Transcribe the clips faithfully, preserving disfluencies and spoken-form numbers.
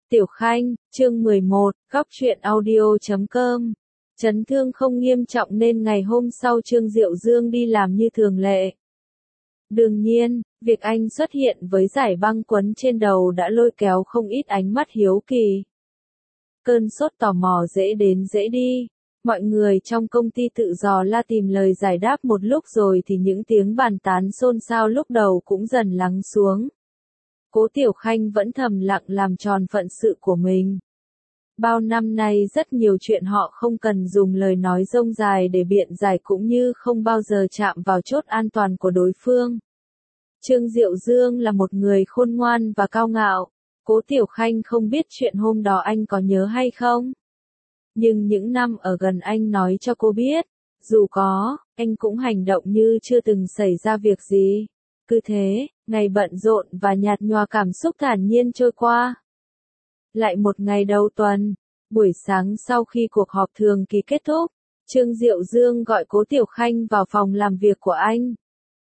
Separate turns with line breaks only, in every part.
Tiểu Khanh, chương mười một, góc truyện audio chấm com. Chấn thương không nghiêm trọng nên ngày hôm sau Trương Diệu Dương đi làm như thường lệ. Đương nhiên, việc anh xuất hiện với giải băng quấn trên đầu đã lôi kéo không ít ánh mắt hiếu kỳ. Cơn sốt tò mò dễ đến dễ đi. Mọi người trong công ty tự dò la tìm lời giải đáp một lúc rồi thì những tiếng bàn tán xôn xao lúc đầu cũng dần lắng xuống. Cố Tiểu Khanh vẫn thầm lặng làm tròn phận sự của mình. Bao năm nay rất nhiều chuyện họ không cần dùng lời nói rông dài để biện giải cũng như không bao giờ chạm vào chốt an toàn của đối phương. Trương Diệu Dương là một người khôn ngoan và cao ngạo. Cố Tiểu Khanh không biết chuyện hôm đó anh có nhớ hay không. Nhưng những năm ở gần anh nói cho cô biết, dù có, anh cũng hành động như chưa từng xảy ra việc gì. Cứ thế, ngày bận rộn và nhạt nhòa cảm xúc thản nhiên trôi qua. Lại một ngày đầu tuần, buổi sáng sau khi cuộc họp thường kỳ kết thúc, Trương Diệu Dương gọi Cố Tiểu Khanh vào phòng làm việc của anh.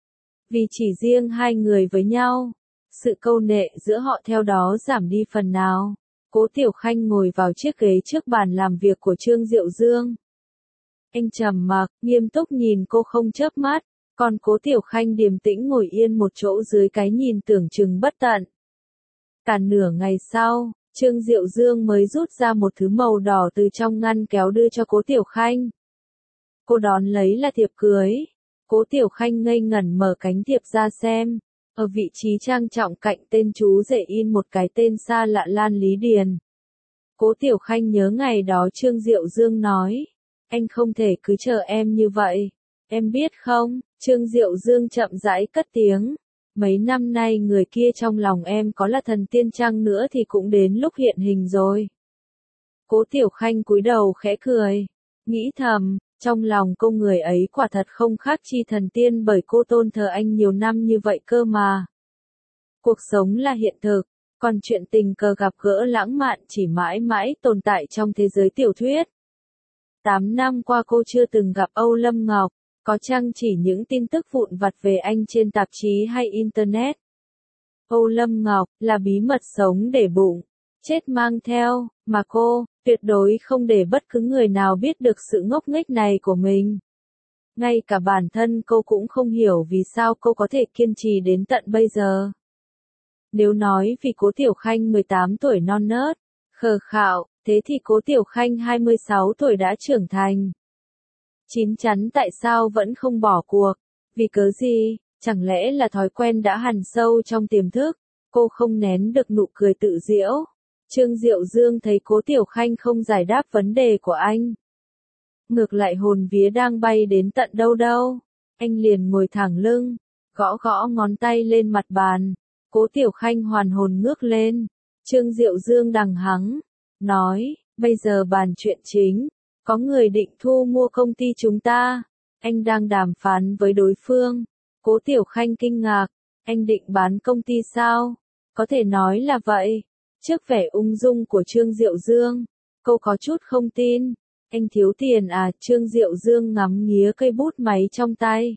Vì chỉ riêng hai người với nhau, sự câu nệ giữa họ theo đó giảm đi phần nào. Cố Tiểu Khanh ngồi vào chiếc ghế trước bàn làm việc của Trương Diệu Dương. Anh trầm mặc, nghiêm túc nhìn cô không chớp mắt, còn Cố Tiểu Khanh điềm tĩnh ngồi yên một chỗ dưới cái nhìn tưởng chừng bất tận. Cả nửa ngày sau, Trương Diệu Dương mới rút ra một thứ màu đỏ từ trong ngăn kéo đưa cho Cố Tiểu Khanh. Cô đón lấy là thiệp cưới. Cố Tiểu Khanh ngây ngẩn mở cánh thiệp ra xem. Ở vị trí trang trọng cạnh tên chú rể in một cái tên xa lạ Lan Lý Điền. Cố Tiểu Khanh nhớ ngày đó Trương Diệu Dương nói, anh không thể cứ chờ em như vậy. Em biết không, Trương Diệu Dương chậm rãi cất tiếng. Mấy năm nay người kia trong lòng em có là thần tiên chăng nữa thì cũng đến lúc hiện hình rồi. Cố Tiểu Khanh cúi đầu khẽ cười. Nghĩ thầm, trong lòng cô người ấy quả thật không khác chi thần tiên bởi cô tôn thờ anh nhiều năm như vậy cơ mà. Cuộc sống là hiện thực, còn chuyện tình cờ gặp gỡ lãng mạn chỉ mãi mãi tồn tại trong thế giới tiểu thuyết. Tám năm qua cô chưa từng gặp Âu Lâm Ngọc. Có chăng chỉ những tin tức vụn vặt về anh trên tạp chí hay Internet. Âu Lâm Ngọc là bí mật sống để bụng, chết mang theo, mà cô, tuyệt đối không để bất cứ người nào biết được sự ngốc nghếch này của mình. Ngay cả bản thân cô cũng không hiểu vì sao cô có thể kiên trì đến tận bây giờ. Nếu nói vì Cố Tiểu Khanh mười tám tuổi non nớt, khờ khạo, thế thì Cố Tiểu Khanh hai mươi sáu tuổi đã trưởng thành. Chín chắn tại sao vẫn không bỏ cuộc? Vì cớ gì? Chẳng lẽ là thói quen đã hằn sâu trong tiềm thức? Cô không nén được nụ cười tự giễu. Trương Diệu Dương thấy Cố Tiểu Khanh không giải đáp vấn đề của anh. Ngược lại hồn vía đang bay đến tận đâu đâu. Anh liền ngồi thẳng lưng, gõ gõ ngón tay lên mặt bàn. Cố Tiểu Khanh hoàn hồn ngước lên. Trương Diệu Dương đằng hắng, nói, bây giờ bàn chuyện chính. Có người định thu mua công ty chúng ta. Anh đang đàm phán với đối phương. Cố Tiểu Khanh kinh ngạc. Anh định bán công ty sao? Có thể nói là vậy. Trước vẻ ung dung của Trương Diệu Dương, cô có chút không tin. Anh thiếu tiền à? Trương Diệu Dương ngắm nghía cây bút máy trong tay.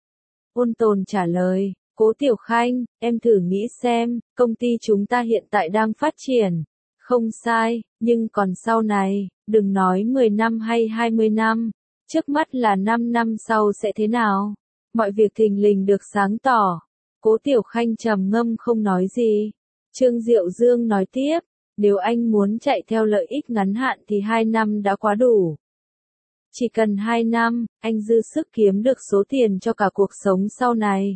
Ôn tồn trả lời. Cố Tiểu Khanh, em thử nghĩ xem, công ty chúng ta hiện tại đang phát triển. Không sai, nhưng còn sau này, đừng nói mười năm hay hai mươi năm, trước mắt là năm năm sau sẽ thế nào? Mọi việc thình lình được sáng tỏ. Cố Tiểu Khanh trầm ngâm không nói gì. Trương Diệu Dương nói tiếp, nếu anh muốn chạy theo lợi ích ngắn hạn thì hai năm đã quá đủ. Chỉ cần hai năm, anh dư sức kiếm được số tiền cho cả cuộc sống sau này.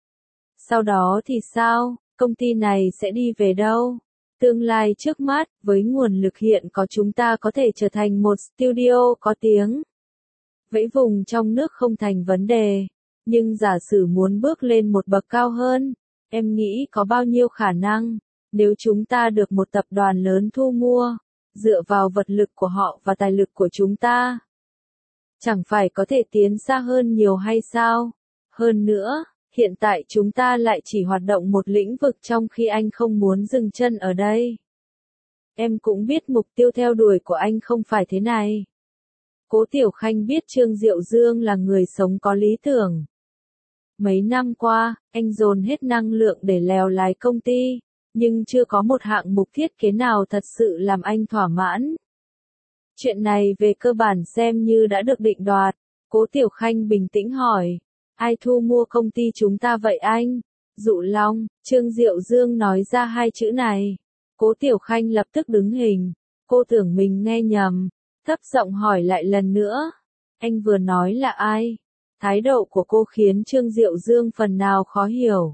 Sau đó thì sao? Công ty này sẽ đi về đâu? Tương lai trước mắt, với nguồn lực hiện có chúng ta có thể trở thành một studio có tiếng. Vẫy vùng trong nước không thành vấn đề. Nhưng giả sử muốn bước lên một bậc cao hơn, em nghĩ có bao nhiêu khả năng, nếu chúng ta được một tập đoàn lớn thu mua, dựa vào vật lực của họ và tài lực của chúng ta. Chẳng phải có thể tiến xa hơn nhiều hay sao? Hơn nữa, hiện tại chúng ta lại chỉ hoạt động một lĩnh vực trong khi anh không muốn dừng chân ở đây. Em cũng biết mục tiêu theo đuổi của anh không phải thế này. Cố Tiểu Khanh biết Trương Diệu Dương là người sống có lý tưởng. Mấy năm qua, anh dồn hết năng lượng để lèo lái công ty, nhưng chưa có một hạng mục thiết kế nào thật sự làm anh thỏa mãn. Chuyện này về cơ bản xem như đã được định đoạt. Cố Tiểu Khanh bình tĩnh hỏi, ai thu mua công ty chúng ta vậy anh? Dụ Long. Trương Diệu Dương nói ra hai chữ này. Cố Tiểu Khanh lập tức đứng hình. Cô tưởng mình nghe nhầm, thấp giọng hỏi lại lần nữa. Anh vừa nói là ai? Thái độ của cô khiến Trương Diệu Dương phần nào khó hiểu.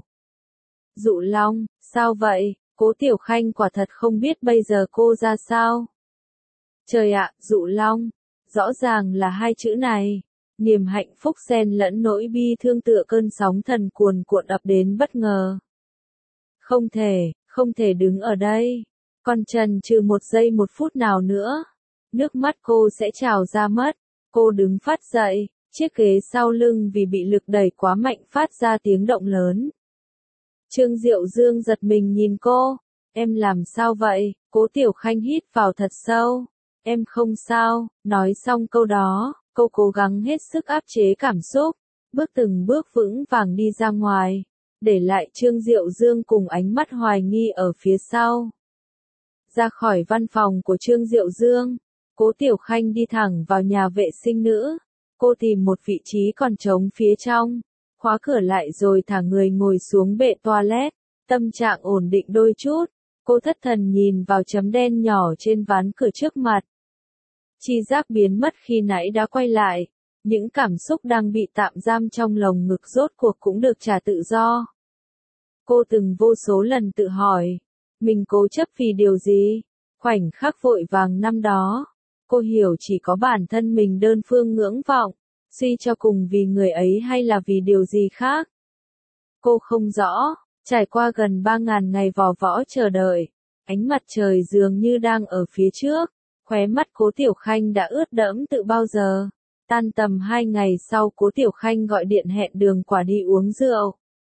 Dụ Long. Sao vậy? Cố Tiểu Khanh quả thật không biết bây giờ cô ra sao. Trời ạ, Dụ Long. Rõ ràng là hai chữ này. Niềm hạnh phúc xen lẫn nỗi bi thương tựa cơn sóng thần cuồn cuộn ập đến bất ngờ. Không thể, không thể đứng ở đây. Còn chần chừ một giây một phút nào nữa. Nước mắt cô sẽ trào ra mất. Cô đứng phát dậy, chiếc ghế sau lưng vì bị lực đẩy quá mạnh phát ra tiếng động lớn. Trương Diệu Dương giật mình nhìn cô. Em làm sao vậy? Cố Tiểu Khanh hít vào thật sâu. Em không sao. Nói xong câu đó, cô cố gắng hết sức áp chế cảm xúc, bước từng bước vững vàng đi ra ngoài, để lại Trương Diệu Dương cùng ánh mắt hoài nghi ở phía sau. Ra khỏi văn phòng của Trương Diệu Dương, Cố Tiểu Khanh đi thẳng vào nhà vệ sinh nữ. Cô tìm một vị trí còn trống phía trong, khóa cửa lại rồi thả người ngồi xuống bệ toilet, tâm trạng ổn định đôi chút. Cô thất thần nhìn vào chấm đen nhỏ trên ván cửa trước mặt. Chi giác biến mất khi nãy đã quay lại, những cảm xúc đang bị tạm giam trong lồng ngực rốt cuộc cũng được trả tự do. Cô từng vô số lần tự hỏi, mình cố chấp vì điều gì? Khoảnh khắc vội vàng năm đó, cô hiểu chỉ có bản thân mình đơn phương ngưỡng vọng, suy cho cùng vì người ấy hay là vì điều gì khác. Cô không rõ, trải qua gần ba ngàn ngày vò võ chờ đợi, ánh mặt trời dường như đang ở phía trước. Khóe mắt Cố Tiểu Khanh đã ướt đẫm từ bao giờ. Tan tầm hai ngày sau Cố Tiểu Khanh gọi điện hẹn Đường Quả đi uống rượu.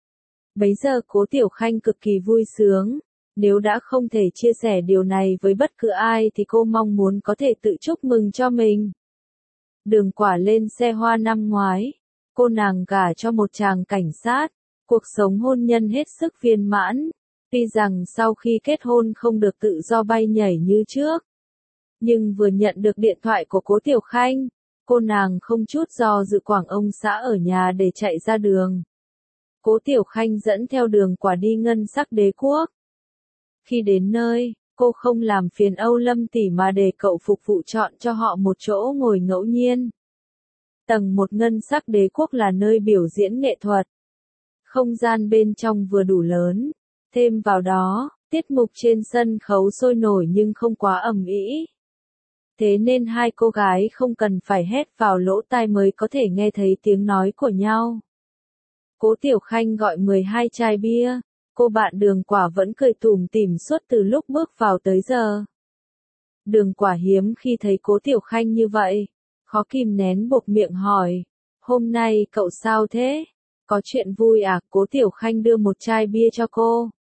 Bấy giờ Cố Tiểu Khanh cực kỳ vui sướng. Nếu đã không thể chia sẻ điều này với bất cứ ai thì cô mong muốn có thể tự chúc mừng cho mình. Đường Quả lên xe hoa năm ngoái. Cô nàng gả cho một chàng cảnh sát. Cuộc sống hôn nhân hết sức viên mãn. Tuy rằng sau khi kết hôn không được tự do bay nhảy như trước. Nhưng vừa nhận được điện thoại của Cố Tiểu Khanh, cô nàng không chút do dự quảng ông xã ở nhà để chạy ra đường. Cố Tiểu Khanh dẫn theo Đường Quả đi Ngân Sắc Đế Quốc. Khi đến nơi, cô không làm phiền Âu Lâm tỷ mà để cậu phục vụ chọn cho họ một chỗ ngồi ngẫu nhiên. Tầng một Ngân Sắc Đế Quốc là nơi biểu diễn nghệ thuật. Không gian bên trong vừa đủ lớn, thêm vào đó, tiết mục trên sân khấu sôi nổi nhưng không quá ầm ĩ. Thế nên hai cô gái không cần phải hét vào lỗ tai mới có thể nghe thấy tiếng nói của nhau. Cố Tiểu Khanh gọi mười hai chai bia, cô bạn Đường Quả vẫn cười tủm tỉm suốt từ lúc bước vào tới giờ. Đường Quả hiếm khi thấy Cố Tiểu Khanh như vậy, khó kìm nén buộc miệng hỏi, hôm nay cậu sao thế? Có chuyện vui à? Cố Tiểu Khanh đưa một chai bia cho cô.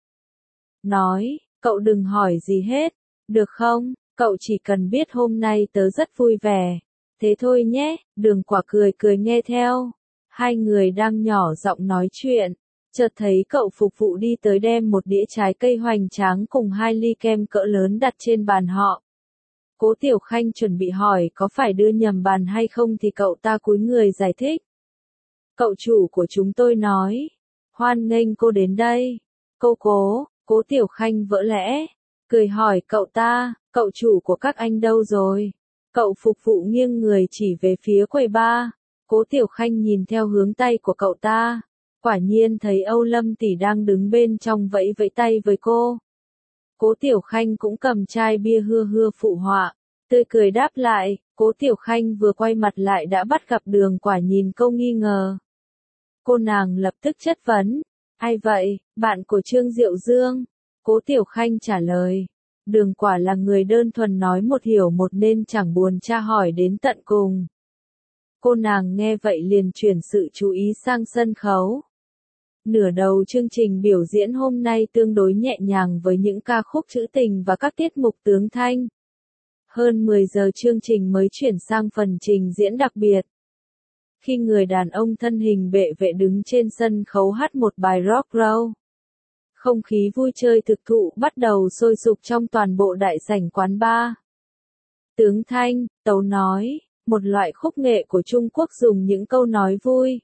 Nói, cậu đừng hỏi gì hết, được không? Cậu chỉ cần biết hôm nay tớ rất vui vẻ. Thế thôi nhé, Đường Quả cười cười nghe theo. Hai người đang nhỏ giọng nói chuyện. Chợt thấy cậu phục vụ đi tới đem một đĩa trái cây hoành tráng cùng hai ly kem cỡ lớn đặt trên bàn họ. Cố Tiểu Khanh chuẩn bị hỏi có phải đưa nhầm bàn hay không thì cậu ta cúi người giải thích. Cậu chủ của chúng tôi nói. Hoan nghênh cô đến đây. Cô Cố, Cố Tiểu Khanh vỡ lẽ. Cười hỏi cậu ta, cậu chủ của các anh đâu rồi? Cậu phục vụ nghiêng người chỉ về phía quầy bar. Cố Tiểu Khanh nhìn theo hướng tay của cậu ta. Quả nhiên thấy Âu Lâm tỷ đang đứng bên trong vẫy vẫy tay với cô. Cố Tiểu Khanh cũng cầm chai bia hưa hưa phụ họa. Tươi cười đáp lại, Cố Tiểu Khanh vừa quay mặt lại đã bắt gặp Đường Quả nhìn câu nghi ngờ. Cô nàng lập tức chất vấn. Ai vậy? Bạn của Trương Diệu Dương. Cố Tiểu Khanh trả lời. Đường Quả là người đơn thuần nói một hiểu một nên chẳng buồn tra hỏi đến tận cùng. Cô nàng nghe vậy liền chuyển sự chú ý sang sân khấu. Nửa đầu chương trình biểu diễn hôm nay tương đối nhẹ nhàng với những ca khúc trữ tình và các tiết mục tướng thanh. Hơn mười giờ chương trình mới chuyển sang phần trình diễn đặc biệt. Khi người đàn ông thân hình bệ vệ đứng trên sân khấu hát một bài rock roll. Không khí vui chơi thực thụ bắt đầu sôi sục trong toàn bộ đại sảnh quán bar. Tướng thanh, tấu nói, một loại khúc nghệ của Trung Quốc dùng những câu nói vui,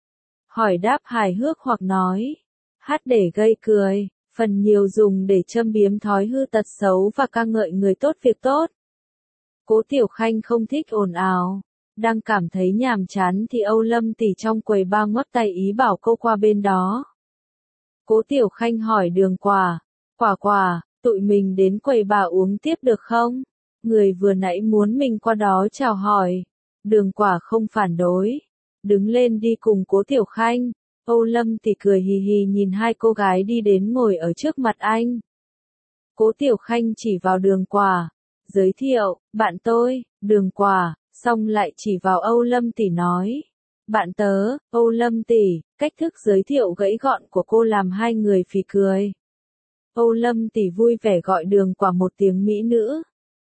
hỏi đáp hài hước hoặc nói, hát để gây cười, phần nhiều dùng để châm biếm thói hư tật xấu và ca ngợi người tốt việc tốt. Cố Tiểu Khanh không thích ồn ào, đang cảm thấy nhàm chán thì Âu Lâm Tỷ trong quầy bar ngoắc tay ý bảo cô qua bên đó. Cố Tiểu Khanh hỏi Đường Quả, quả quả, tụi mình đến quầy bar uống tiếp được không? Người vừa nãy muốn mình qua đó chào hỏi. Đường Quả không phản đối, đứng lên đi cùng Cố Tiểu Khanh. Âu Lâm Tỷ cười hì hì nhìn hai cô gái đi đến ngồi ở trước mặt anh. Cố Tiểu Khanh chỉ vào Đường Quả, giới thiệu, bạn tôi, Đường Quả, xong lại chỉ vào Âu Lâm Tỷ nói. Bạn tớ, Âu Lâm Tỷ, cách thức giới thiệu gãy gọn của cô làm hai người phì cười. Âu Lâm Tỷ vui vẻ gọi Đường Quả một tiếng mỹ nữ.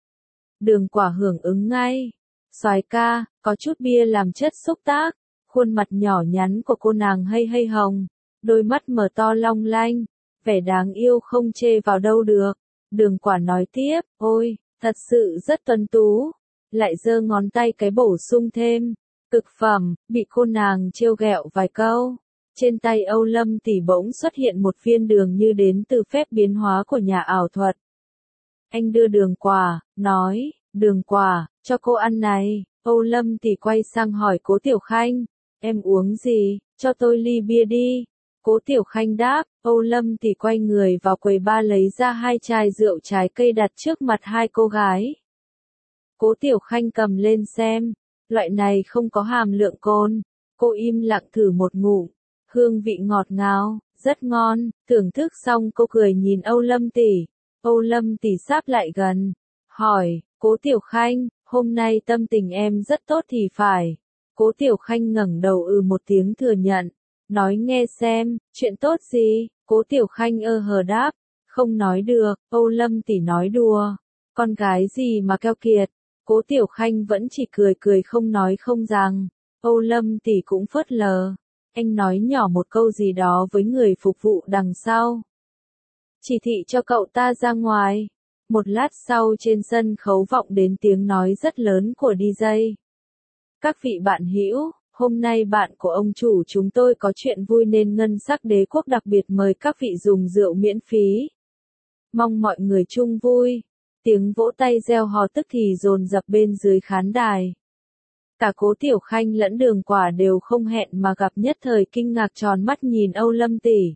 Đường Quả hưởng ứng ngay. Soái ca, có chút bia làm chất xúc tác. Khuôn mặt nhỏ nhắn của cô nàng hay hay hồng, đôi mắt mở to long lanh, vẻ đáng yêu không chê vào đâu được. Đường Quả nói tiếp, ôi, thật sự rất tuấn tú, lại giơ ngón tay cái bổ sung thêm, cực phẩm, bị cô nàng trêu ghẹo vài câu. Trên tay Âu Lâm Tỷ bỗng xuất hiện một viên đường như đến từ phép biến hóa của nhà ảo thuật. Anh đưa Đường Quả, nói, Đường Quả, cho cô ăn này. Âu Lâm Tỷ quay sang hỏi Cố Tiểu Khanh, em uống gì, cho tôi ly bia đi. Cố Tiểu Khanh đáp, Âu Lâm Tỷ quay người vào quầy bar lấy ra hai chai rượu trái cây đặt trước mặt hai cô gái. Cố Tiểu Khanh cầm lên xem, loại này không có hàm lượng cồn. Cô im lặng thử một ngụm, hương vị ngọt ngào, rất ngon. Thưởng thức xong cô cười nhìn Âu Lâm Tỷ. Âu Lâm Tỷ sáp lại gần, hỏi, Cố Tiểu Khanh, hôm nay tâm tình em rất tốt thì phải. Cố Tiểu Khanh ngẩng đầu ừ một tiếng thừa nhận, nói nghe xem, chuyện tốt gì? Cố Tiểu Khanh ơ hờ đáp, không nói được. Âu Lâm Tỷ nói đùa, con gái gì mà keo kiệt. Cố Tiểu Khanh vẫn chỉ cười cười không nói không rằng. Âu Lâm Tỷ cũng phớt lờ, anh nói nhỏ một câu gì đó với người phục vụ đằng sau, chỉ thị cho cậu ta ra ngoài. Một lát sau trên sân khấu vọng đến tiếng nói rất lớn của đi giây. Các vị bạn hữu, hôm nay bạn của ông chủ chúng tôi có chuyện vui nên Ngân Sắc Đế Quốc đặc biệt mời các vị dùng rượu miễn phí. Mong mọi người chung vui. Tiếng vỗ tay reo hò tức thì dồn dập bên dưới khán đài. Cả Cố Tiểu Khanh lẫn Đường Quả đều không hẹn mà gặp nhất thời kinh ngạc tròn mắt nhìn Âu Lâm Tỷ.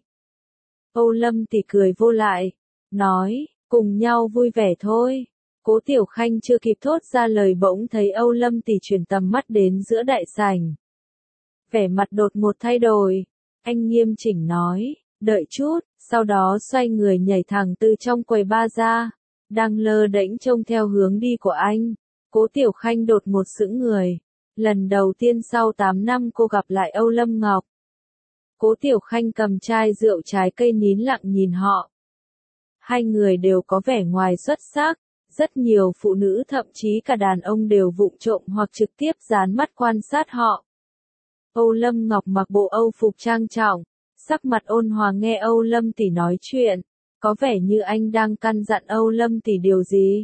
Âu Lâm Tỷ cười vô lại, nói, cùng nhau vui vẻ thôi. Cố Tiểu Khanh chưa kịp thốt ra lời bỗng thấy Âu Lâm Tỷ chuyển tầm mắt đến giữa đại sảnh. Vẻ mặt đột ngột thay đổi, anh nghiêm chỉnh nói, đợi chút, sau đó xoay người nhảy thẳng từ trong quầy bar ra, đang lơ đễnh trông theo hướng đi của anh. Cố Tiểu Khanh đột ngột sững người, lần đầu tiên sau tám năm cô gặp lại Âu Lâm Ngọc. Cố Tiểu Khanh cầm chai rượu trái cây nín lặng nhìn họ. Hai người đều có vẻ ngoài xuất sắc. Rất nhiều phụ nữ thậm chí cả đàn ông đều vụng trộm hoặc trực tiếp dán mắt quan sát họ. Âu Lâm Ngọc mặc bộ Âu phục trang trọng, sắc mặt ôn hòa nghe Âu Lâm Tỷ nói chuyện, có vẻ như anh đang căn dặn Âu Lâm Tỷ điều gì.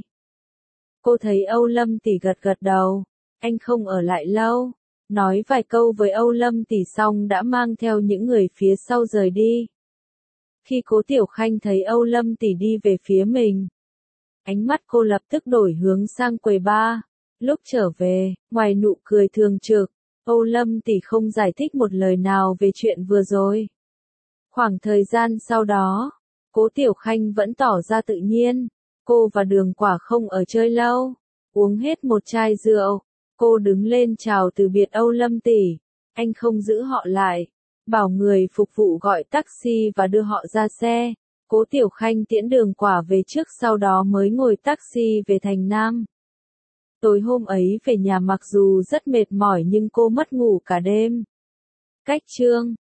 Cô thấy Âu Lâm Tỷ gật gật đầu, anh không ở lại lâu, nói vài câu với Âu Lâm Tỷ xong đã mang theo những người phía sau rời đi. Khi Cố Tiểu Khanh thấy Âu Lâm Tỷ đi về phía mình, ánh mắt cô lập tức đổi hướng sang quầy bar. Lúc trở về, ngoài nụ cười thường trực, Âu Lâm Tỷ không giải thích một lời nào về chuyện vừa rồi. Khoảng thời gian sau đó, Cố Tiểu Khanh vẫn tỏ ra tự nhiên. Cô và Đường Quả không ở chơi lâu. Uống hết một chai rượu, cô đứng lên chào từ biệt Âu Lâm Tỷ. Anh không giữ họ lại, bảo người phục vụ gọi taxi và đưa họ ra xe. Cố Tiểu Khanh tiễn Đường Quả về trước sau đó mới ngồi taxi về thành Nam. Tối hôm ấy về nhà mặc dù rất mệt mỏi nhưng cô mất ngủ cả đêm. Cách chương